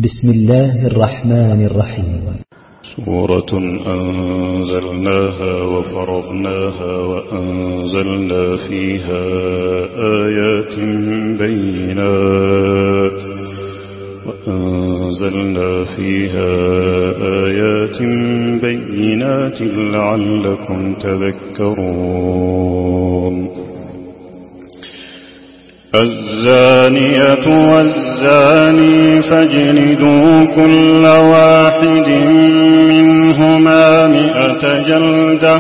بسم الله الرحمن الرحيم. سورة أنزلناها وفرضناها وأنزلنا فيها آيات بينات لعلكم تذكرون. الزانية والزاني فاجلدوا كل واحد منهما 100 جلدة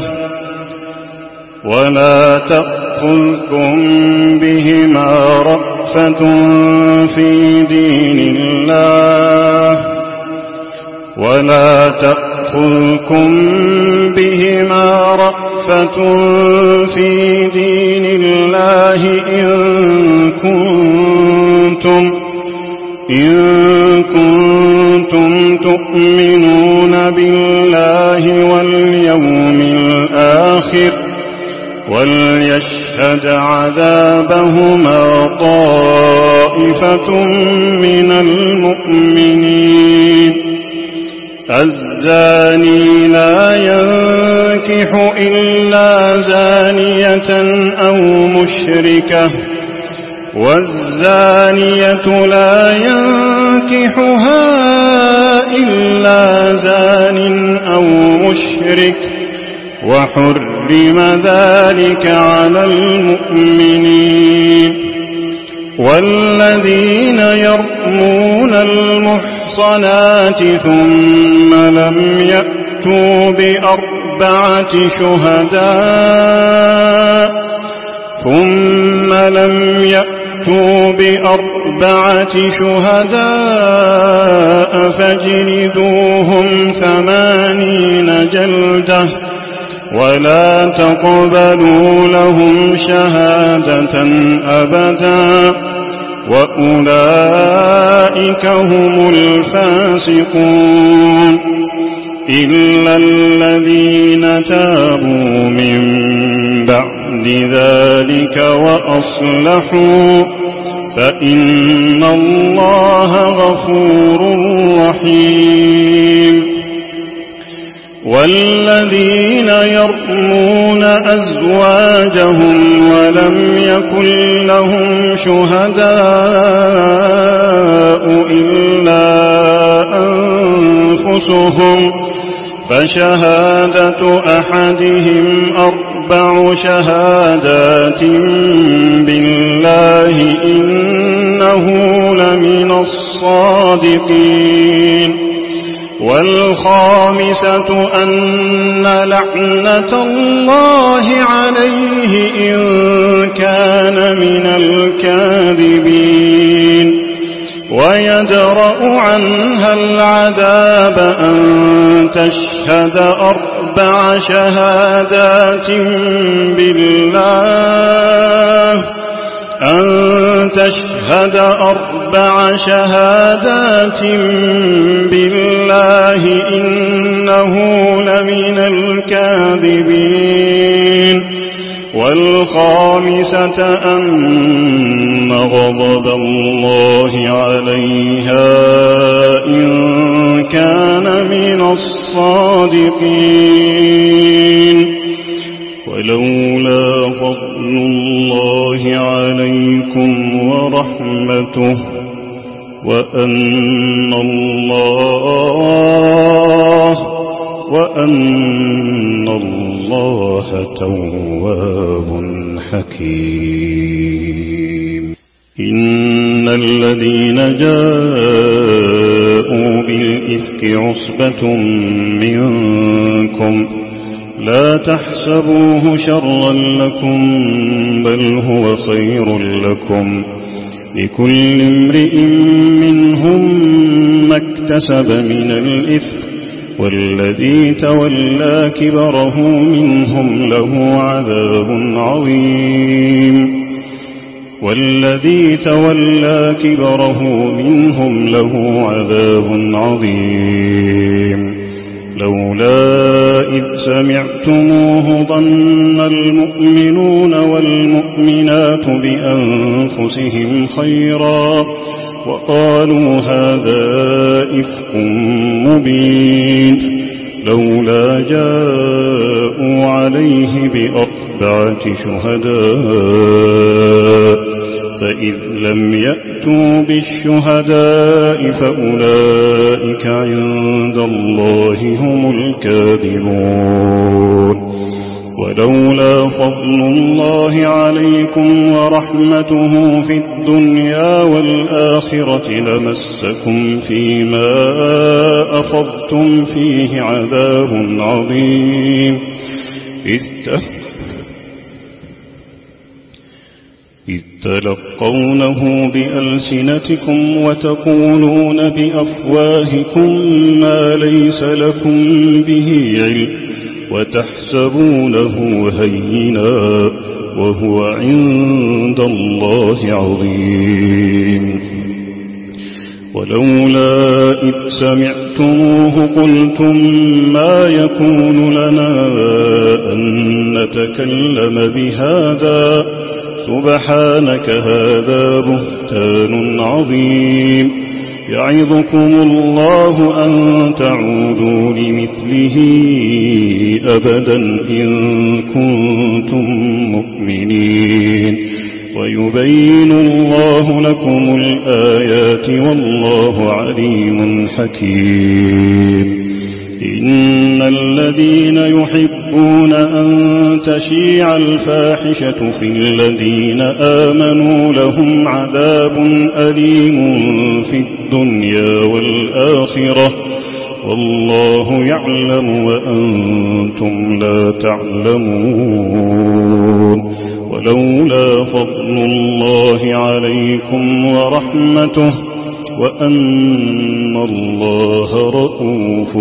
ولا تأخذكم بهما رأفة في دين الله إن كنتم تؤمنون بالله واليوم الآخر وليشهد عذابهما طائفة من المؤمنين. الزاني لا ينكح إلا زانية أو مشركة والزانية لا ينكحها إلا زان أو مشرك وحرم ذلك على المؤمنين. والذين يرمون المحصنات ثم لم يأتوا بأربعة شهداء فاجلدوهم 80 جلدة ولا تقبلوا لهم شهادة أبدا وأولئك هم الفاسقون. إلا الذين تابوا من بعد ذلك وأصلحوا فإن الله غفور رحيم. والذين يرمون أزواجهم ولم يكن لهم شهداء إلا أنفسهم فشهادة أحدهم 4 شهادات بالله إنه لمن الصادقين. والخامسة أن لعنة الله عليه إن كان من الكاذبين. ويدرأ عنها العذاب أن تشهد 4 شهادات بالله إنه لمن الكاذبين. والخامسة أن غضب الله عليها إن كان من الصادقين. ولولا فضل الله عليكم ورحمته وأن الله تواب حكيم. إن الذين جاءوا بالإفك عصبة منكم لا تحسبوه شرا لكم بل هو خير لكم لكل امرئ منهم ما اكتسب من الإثم والذي تولى كبره منهم له عذاب عظيم. لولا إذ سمعتموه ظن المؤمنون والمؤمنات بأنفسهم خيرا وقالوا هذا إفك مبين لولا جاءوا عليه ب4 شهداء فإذ لم يأتوا بالشهداء فأولئك عند الله هم الكاذبون ولولا فضل الله عليكم ورحمته في الدنيا والآخرة لمسكم فيما أخذتم فيه عذاب عظيم إذ تلقونه بألسنتكم وتقولون بأفواهكم ما ليس لكم به علم وتحسبونه هينا وهو عند الله عظيم ولولا إذ سمعتموه قلتم ما يكون لنا أن نتكلم بهذا سبحانك هذا بهتان عظيم يعظكم الله أن تعودوا لمثله أبدا إن كنتم مؤمنين ويبين الله لكم الآيات والله عليم حكيم إن الذين يحبون أن تشيع الفاحشة في الذين آمنوا لهم عذاب أليم في الدنيا والآخرة والله يعلم وأنتم لا تعلمون ولولا فضل الله عليكم ورحمته وأن الله رؤوف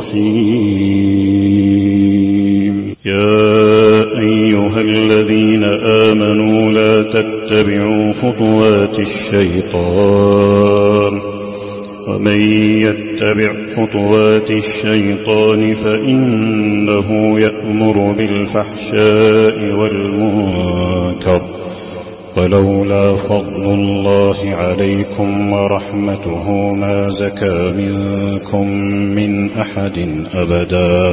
رحيم يا أيها الذين آمنوا لا تتبعوا خطوات الشيطان ومن يتبع خطوات الشيطان فإنه يأمر بالفحشاء والمنكر ولولا فضل الله عليكم ورحمته ما زكى منكم من أحد أبدا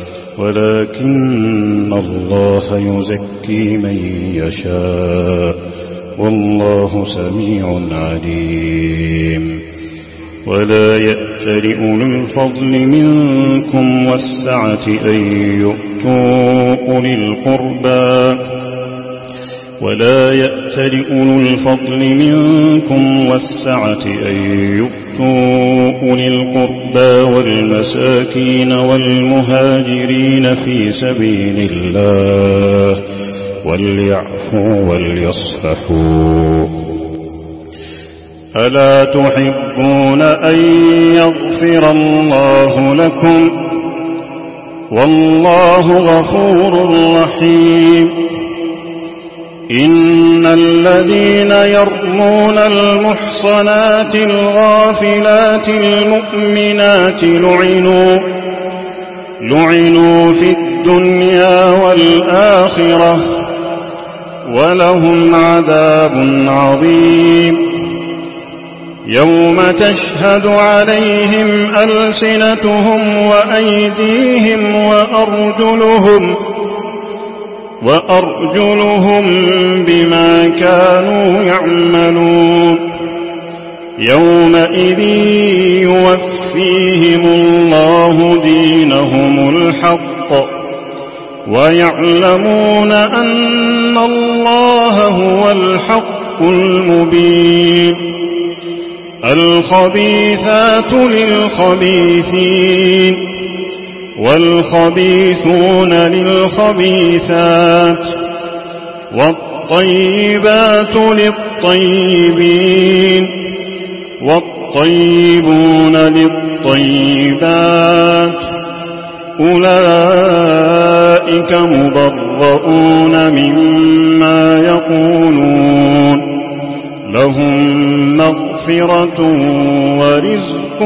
ولكن الله يزكي من يشاء والله سميع عليم ولا يأتل أولو الفضل منكم والسعة أن يؤتوا أولي القربى ولا يأتل أولو الفضل منكم والسعة أن يؤتوا أولي القربى والمساكين والمهاجرين في سبيل الله وليعفوا وليصفحوا ألا تحبون أن يغفر الله لكم والله غفور رحيم إن الذين يرمون المحصنات الغافلات المؤمنات لعنوا في الدنيا والآخرة ولهم عذاب عظيم يوم تشهد عليهم ألسنتهم وأيديهم وأرجلهم بما كانوا يعملون يومئذ يوفيهم الله دينهم الحق ويعلمون أن الله هو الحق المبين الخبيثات للخبيثين والخبيثون للخبيثات والطيبات للطيبين والطيبون للطيبات أولئك مبرؤون مما يقولون لهم مغفرة ورزق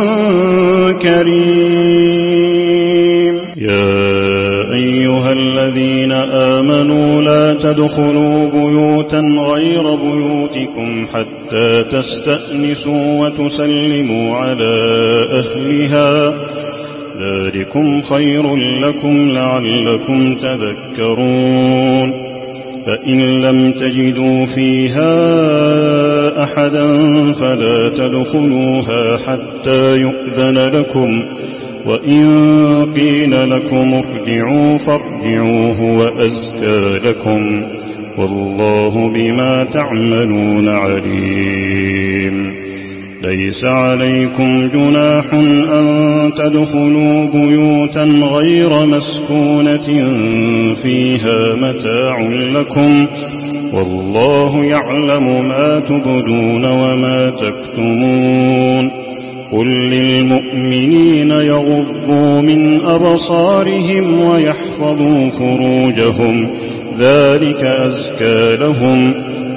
كريم يا أيها الذين آمنوا لا تدخلوا بيوتا غير بيوتكم حتى تستأنسوا وتسلموا على أهلها ذلكم خير لكم لعلكم تذكرون فإن لم تجدوا فيها أحدا فلا تدخلوها حتى يؤذن لكم وإن قيل لكم ارجعوا فارجعوا هو أزكى لكم والله بما تعملون عليم ليس عليكم جناح أن تدخلوا بيوتا غير مسكونة فيها متاع لكم والله يعلم ما تبدون وما تكتمون قل للمؤمنين يغضوا من أبصارهم ويحفظوا فروجهم ذلك أزكى لهم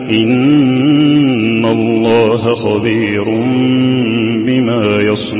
إن الله خبير بما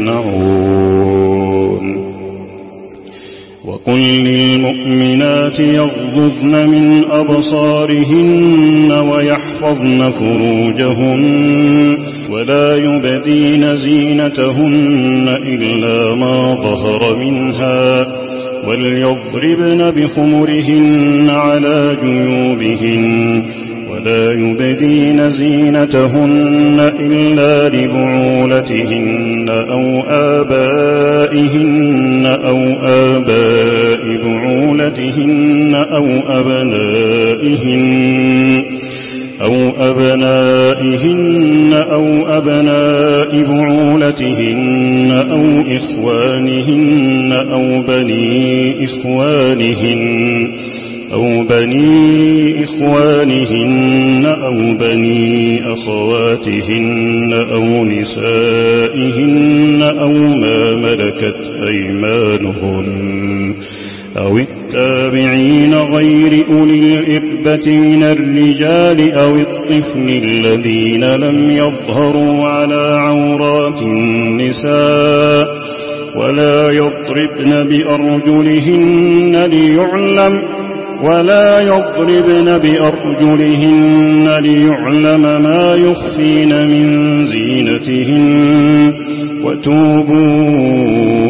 يصنعون وقل للمؤمنات يغضضن من أبصارهن ويحفظن فروجهن ولا يبدين زينتهن إلا ما ظهر منها وليضربن بخمرهن على جيوبهن ولا يبدين زينتهن إلا لبعولتهن أو آبائهن أو آباء بعولتهن أو أبنائهن أو أبناء بعولتهن أو إخوانهن أو بني إخوانهن أو بني أخواتهن أو نسائهن أو ما ملكت أيمانهن أو التابعين غير أولي الإربة من الرجال أو الطفل الذين لم يظهروا على عورات النساء ولا يضربن بأرجلهن ليعلم ما يخفين من زينتهن وتوبوا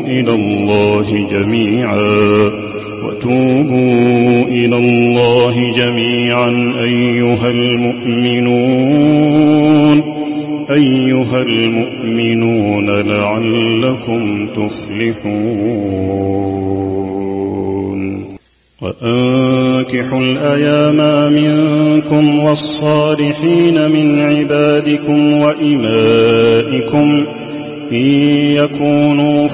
إلى الله جميعا أيها المؤمنون لعلكم تفلحون وأنكحوا الأيام منكم والصالحين من عبادكم وإمائكم إن يكونوا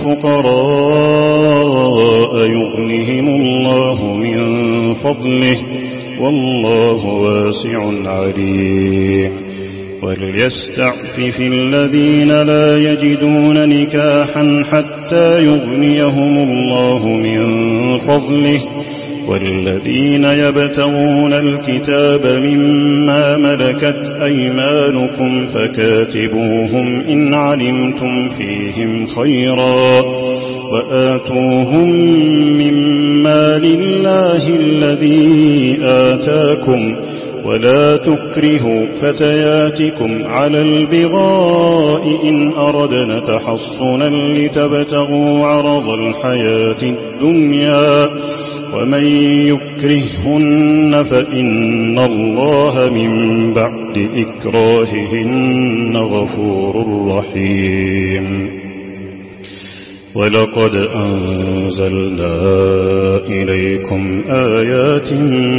فقراء يغنهم الله من فضله والله واسع عليم وليستعفف الذين لا يجدون نكاحا حتى يغنيهم الله من فضله والذين يبتغون الكتاب مما ملكت أيمانكم فكاتبوهم إن علمتم فيهم خيرا وآتوهم مما لله الذي آتاكم ولا تكرهوا فتياتكم على البغاء إن أردنا تحصنا لتبتغوا عرض الحياة الدنيا ومن يكرههن فإن الله من بعد إكراههن غفور رحيم ولقد أنزلنا إليكم آيات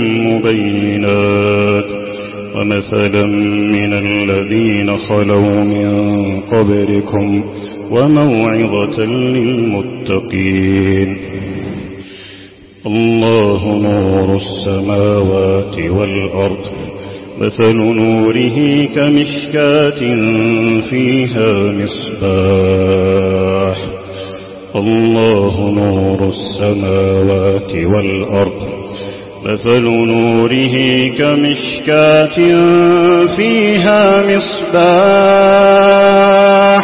مبينات ومثلا من الذين خلوا من قبلكم وموعظة للمتقين الله نور السماوات والأرض مثل نوره كمشكاة فيها مصباح الله نور السماوات والأرض مثل نوره كمشكاة فيها مصباح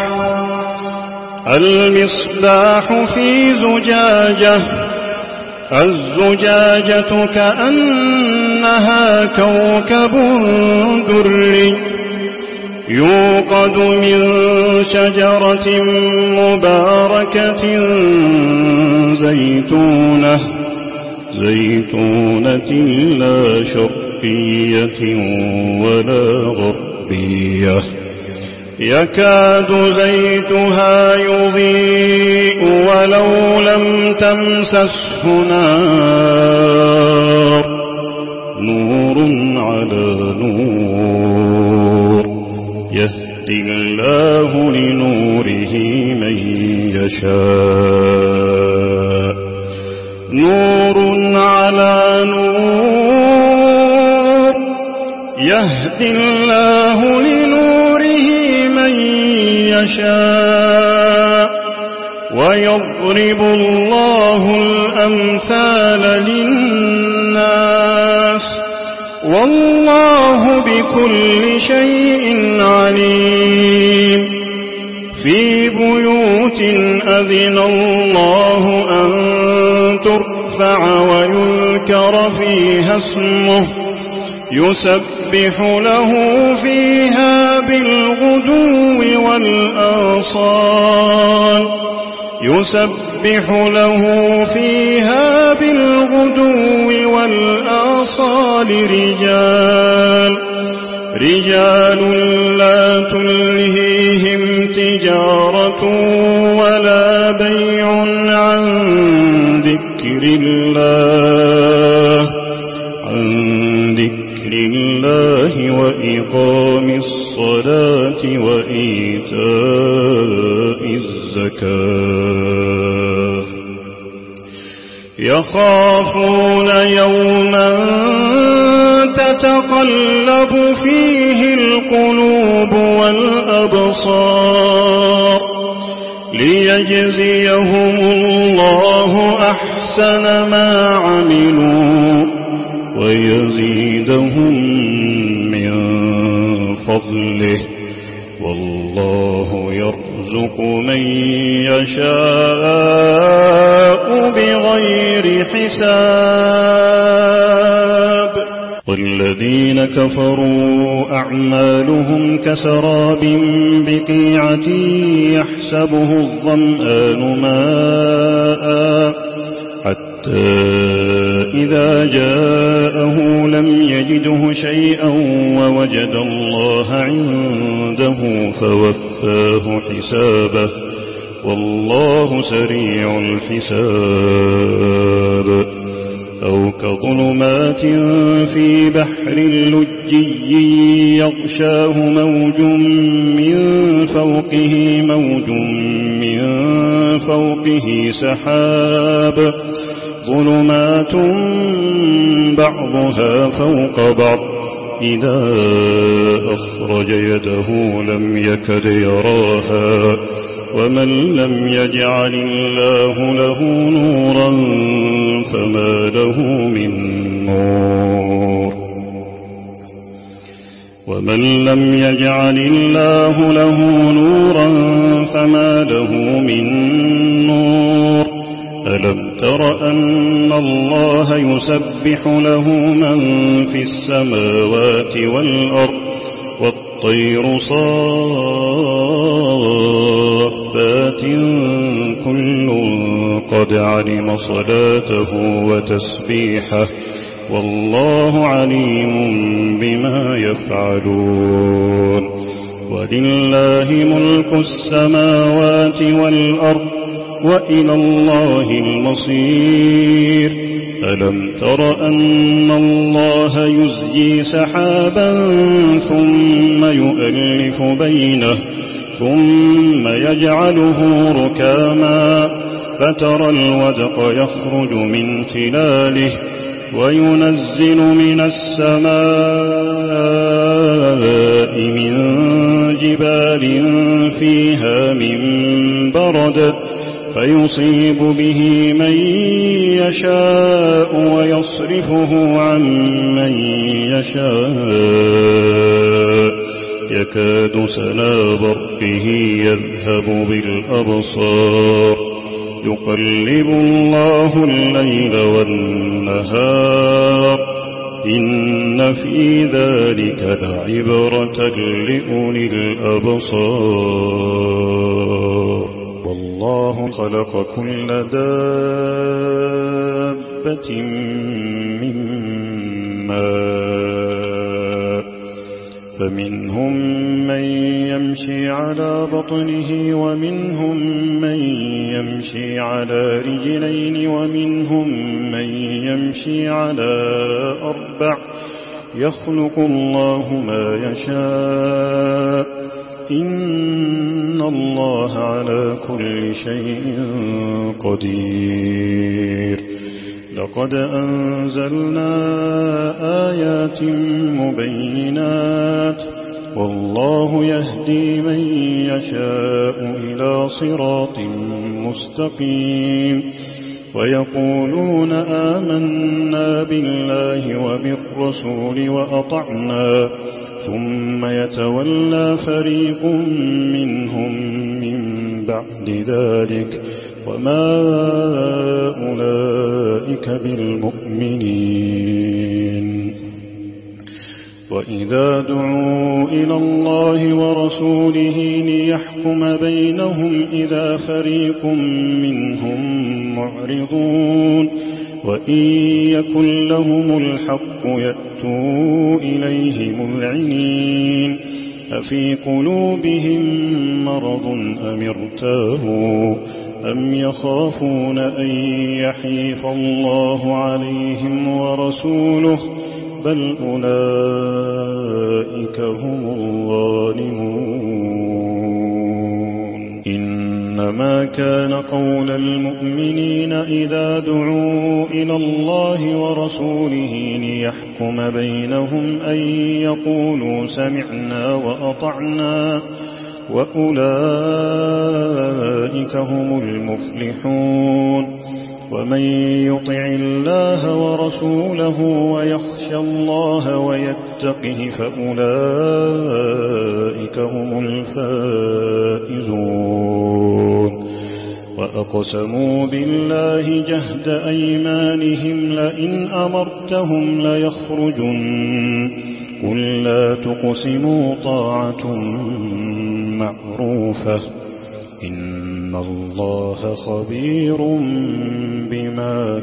المصباح في زجاجة الزجاجة كأنها كأنها كوكب دري يوقد من شجرة مباركة زيتونة لا شرقية ولا غربية يكاد زيتها يضيء ولو لم تمسسه نار نور على نور يهدي الله لنوره من يشاء نور على نور يهدي الله لنوره من يشاء ويضرب الله الأمثال للناس والله بكل شيء عليم في بيوت أذن الله أن ترفع ويذكر فيها اسمه يسبح له فيها بالغدو والآصال يسبح له فيها بالغدو والآصال رجال لا تلهيهم تجارة ولا بيع عن ذكر الله وإقام الصلاة وإيتاء الزكاة يخافون يوما تتقلب فيه القلوب والأبصار ليجزيهم الله أحسن ما عملوا ويزيدهم من فضله والله يرزق من يشاء بغير حساب والذين كفروا أعمالهم كسراب بقيعة يحسبه الظمآن ماء حتى إذا جاءه لم يجده شيئا ووجد الله عنده فوفاه حسابه والله سريع الحساب أو كظلمات في بحر لجي يغشاه موج من فوقه سحاب ظلمات بعضها فوق بعض إذا أخرج يده لم يكد يراها ومن لم يجعل الله له نورا فما له من نور ومن لم يجعل الله له نورا فما له من نور ألم تر أن الله يسبح له من في السماوات والأرض والطير صافات كل قد علم صلاته وتسبيحه والله عليم بما يفعلون ولله ملك السماوات والأرض وإلى الله المصير ألم تر أن الله يزجي سحابا ثم يؤلف بينه ثم يجعله ركاما فترى الودق يخرج من خلاله وينزل من السماء من جبال فيها من برد فيصيب به من يشاء ويصرفه عن من يشاء يكاد سنا برقه يذهب بالأبصار يقلب الله الليل والنهار إن في ذلك لعبرة لأولي الأبصار والله خلق كل دابة من ماء فمنهم من يمشي على بطنه ومنهم من يمشي على رجلين ومنهم من يمشي على أربع يخلق الله ما يشاء إن الله على كل شيء قدير لقد أنزلنا آيات مبينات والله يهدي من يشاء إلى صراط مستقيم ويقولون آمنا بالله وبالرسول وأطعنا ثم يتولى فريق منهم من بعد ذلك وما أولئك بالمؤمنين وإذا دعوا إلى الله ورسوله ليحكم بينهم إذا فريق منهم معرضون وإن يكن لهم الحق يأتوا إليه مذعنين أفي قلوبهم مرض أم ارتابوا أم يخافون أن يحيف الله عليهم ورسوله بل أولئك هم الظالمون إنما كان قول المؤمنين إذا دعوا إلى الله ورسوله ليحكم بينهم أن يقولوا سمعنا وأطعنا وأولئك هم المفلحون ومن يطع الله ورسوله ويخشى الله ويتقه فأولئك هم الفائزون وأقسموا بالله جهد أيمانهم لئن أمرتهم ليخرجن قل لا تقسموا طاعة معروفة إن الله خبير بما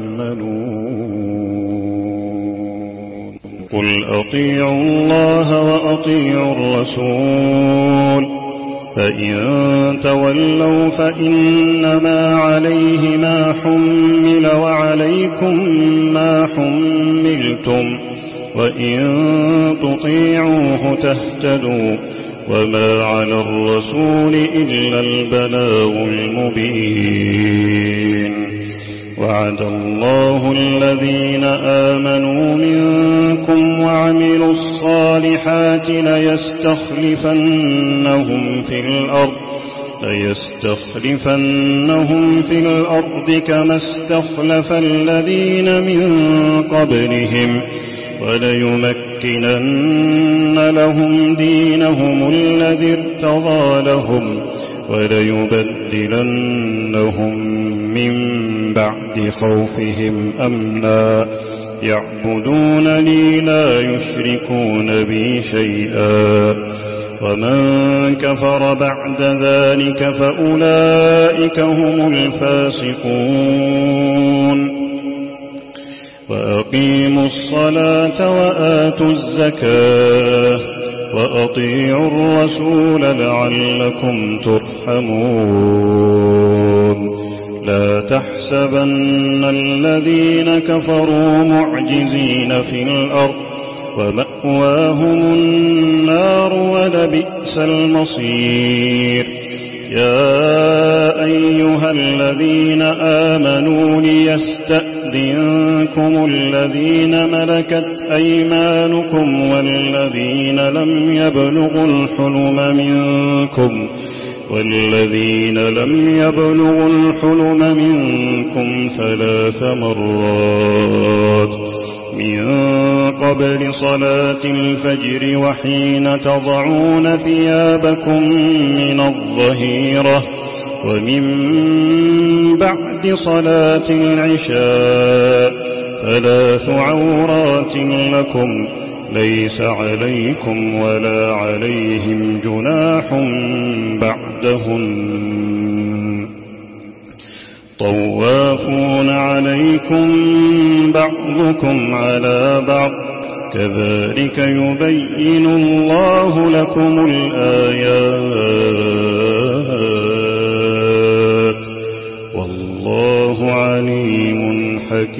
تعملون قل أطيعوا الله وأطيعوا الرسول فإن تولوا فإنما عليه ما حمل وعليكم ما حملتم وإن تطيعوه تهتدوا وما على الرسول إلا البلاغ المبين وعد الله الذين آمنوا منكم وعملوا الصالحات ليستخلفنهم في الأرض كما استخلف الذين من قبلهم وليمكنن لهم دينهم الذي ارتضى لهم وليبدلنهم من بعد خوفهم أمنا يعبدونني لا يشركون بي شيئا ومن كفر بعد ذلك فأولئك هم الفاسقون وأقيموا الصلاة وآتوا الزكاة وأطيعوا الرسول لعلكم ترحمون لا تحسبن الذين كفروا معجزين في الأرض ومأواهم النار ولبئس المصير يا أيها الذين آمنوا ليستأذنكم الذين ملكت أيمانكم والذين لم يبلغوا الحلم منكم 3 مرات من قبل صلاة الفجر وحين تضعون ثيابكم من الظهيرة ومن بعد صلاة العشاء ثلاث عورات لكم ليس عليكم ولا عليهم جناح بعدهن طوافون عليكم بعضكم على بعض كذلك يبين الله لكم الآيات والله عليم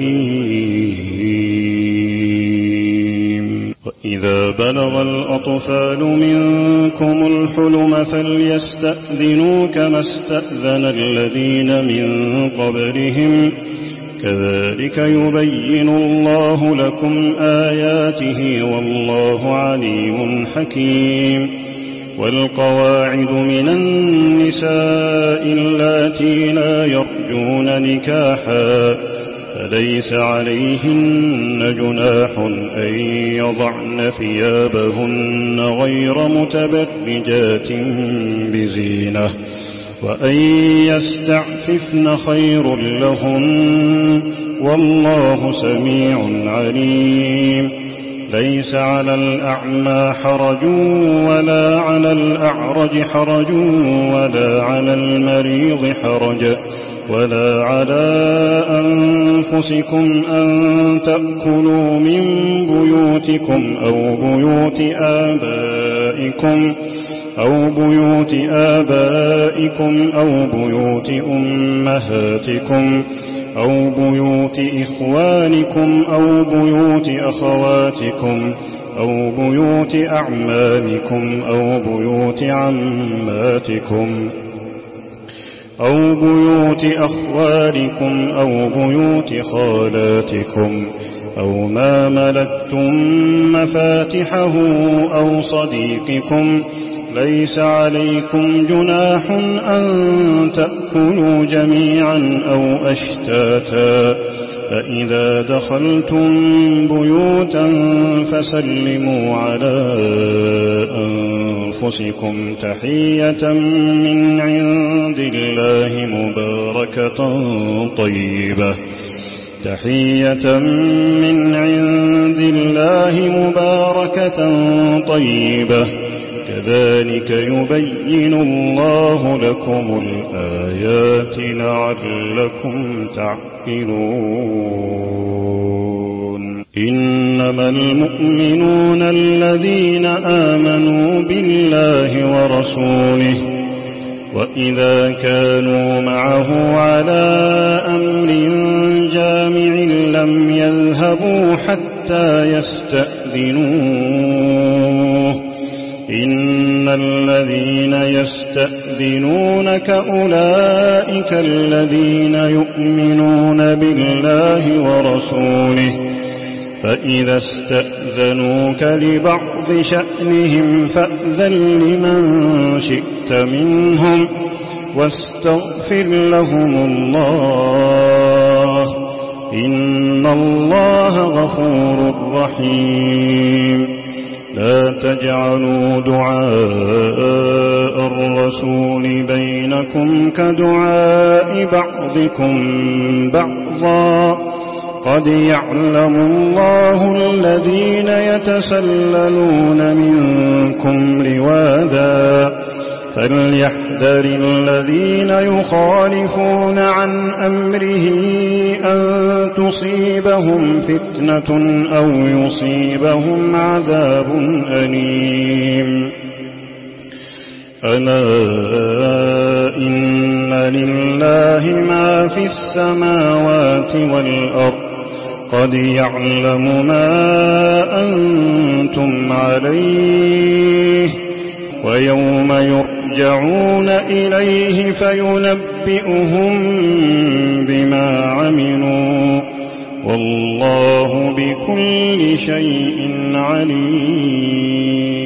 حكيم وإذا بلغ الأطفال منكم الحلم فليستأذنوا كما استأذن الذين من قبلهم كذلك يبين الله لكم آياته والله عليم حكيم والقواعد من النساء اللاتي لا يرجون نكاحا فليس عليهن جناح أن يضعن ثيابهن غير متبرجات بزينة وأن يستعففن خير لهن والله سميع عليم ليس على الأعمى حرج ولا على الأعرج حرج ولا على المريض حرج ولا على أنفسكم أن تأكلوا من بيوتكم أو بيوت آبائكم أو بيوت أمهاتكم أو بيوت إخوانكم أو بيوت أخواتكم أو بيوت أعمامكم أو بيوت عماتكم أو بيوت أخوالكم أو بيوت خالاتكم أو ما ملكتم مفاتحه أو صديقكم ليس عليكم جناح أن تأكلوا جميعا أو أشتاتا فإذا دخلتم بيوتا فسلموا على أنفسكم تحية من عند الله مباركة طيبة كذلك يبين الله لكم الآيات لعلكم تعقلون إنما المؤمنون الذين آمنوا بالله ورسوله وإذا كانوا معه على أمر جامع لم يذهبوا حتى يستأذنوه إن الذين يستأذنونك أولئك الذين يؤمنون بالله ورسوله فإذا استأذنوك لبعض شأنهم فأذن لمن شئت منهم واستغفر لهم الله إن الله غفور رحيم لا تجعلوا دعاء الرسول بينكم كدعاء بعضكم بعضا قد يعلم الله الذين يتسللون منكم لواذا فليحذر الذين يخالفون عن أمره أن تصيبهم فتنة أو يصيبهم عذاب أليم ألا إن لله ما في السماوات والأرض قد يعلم ما أنتم عليه ويوم يرجعون إليه فينبئهم بما عملوا والله بكل شيء عليم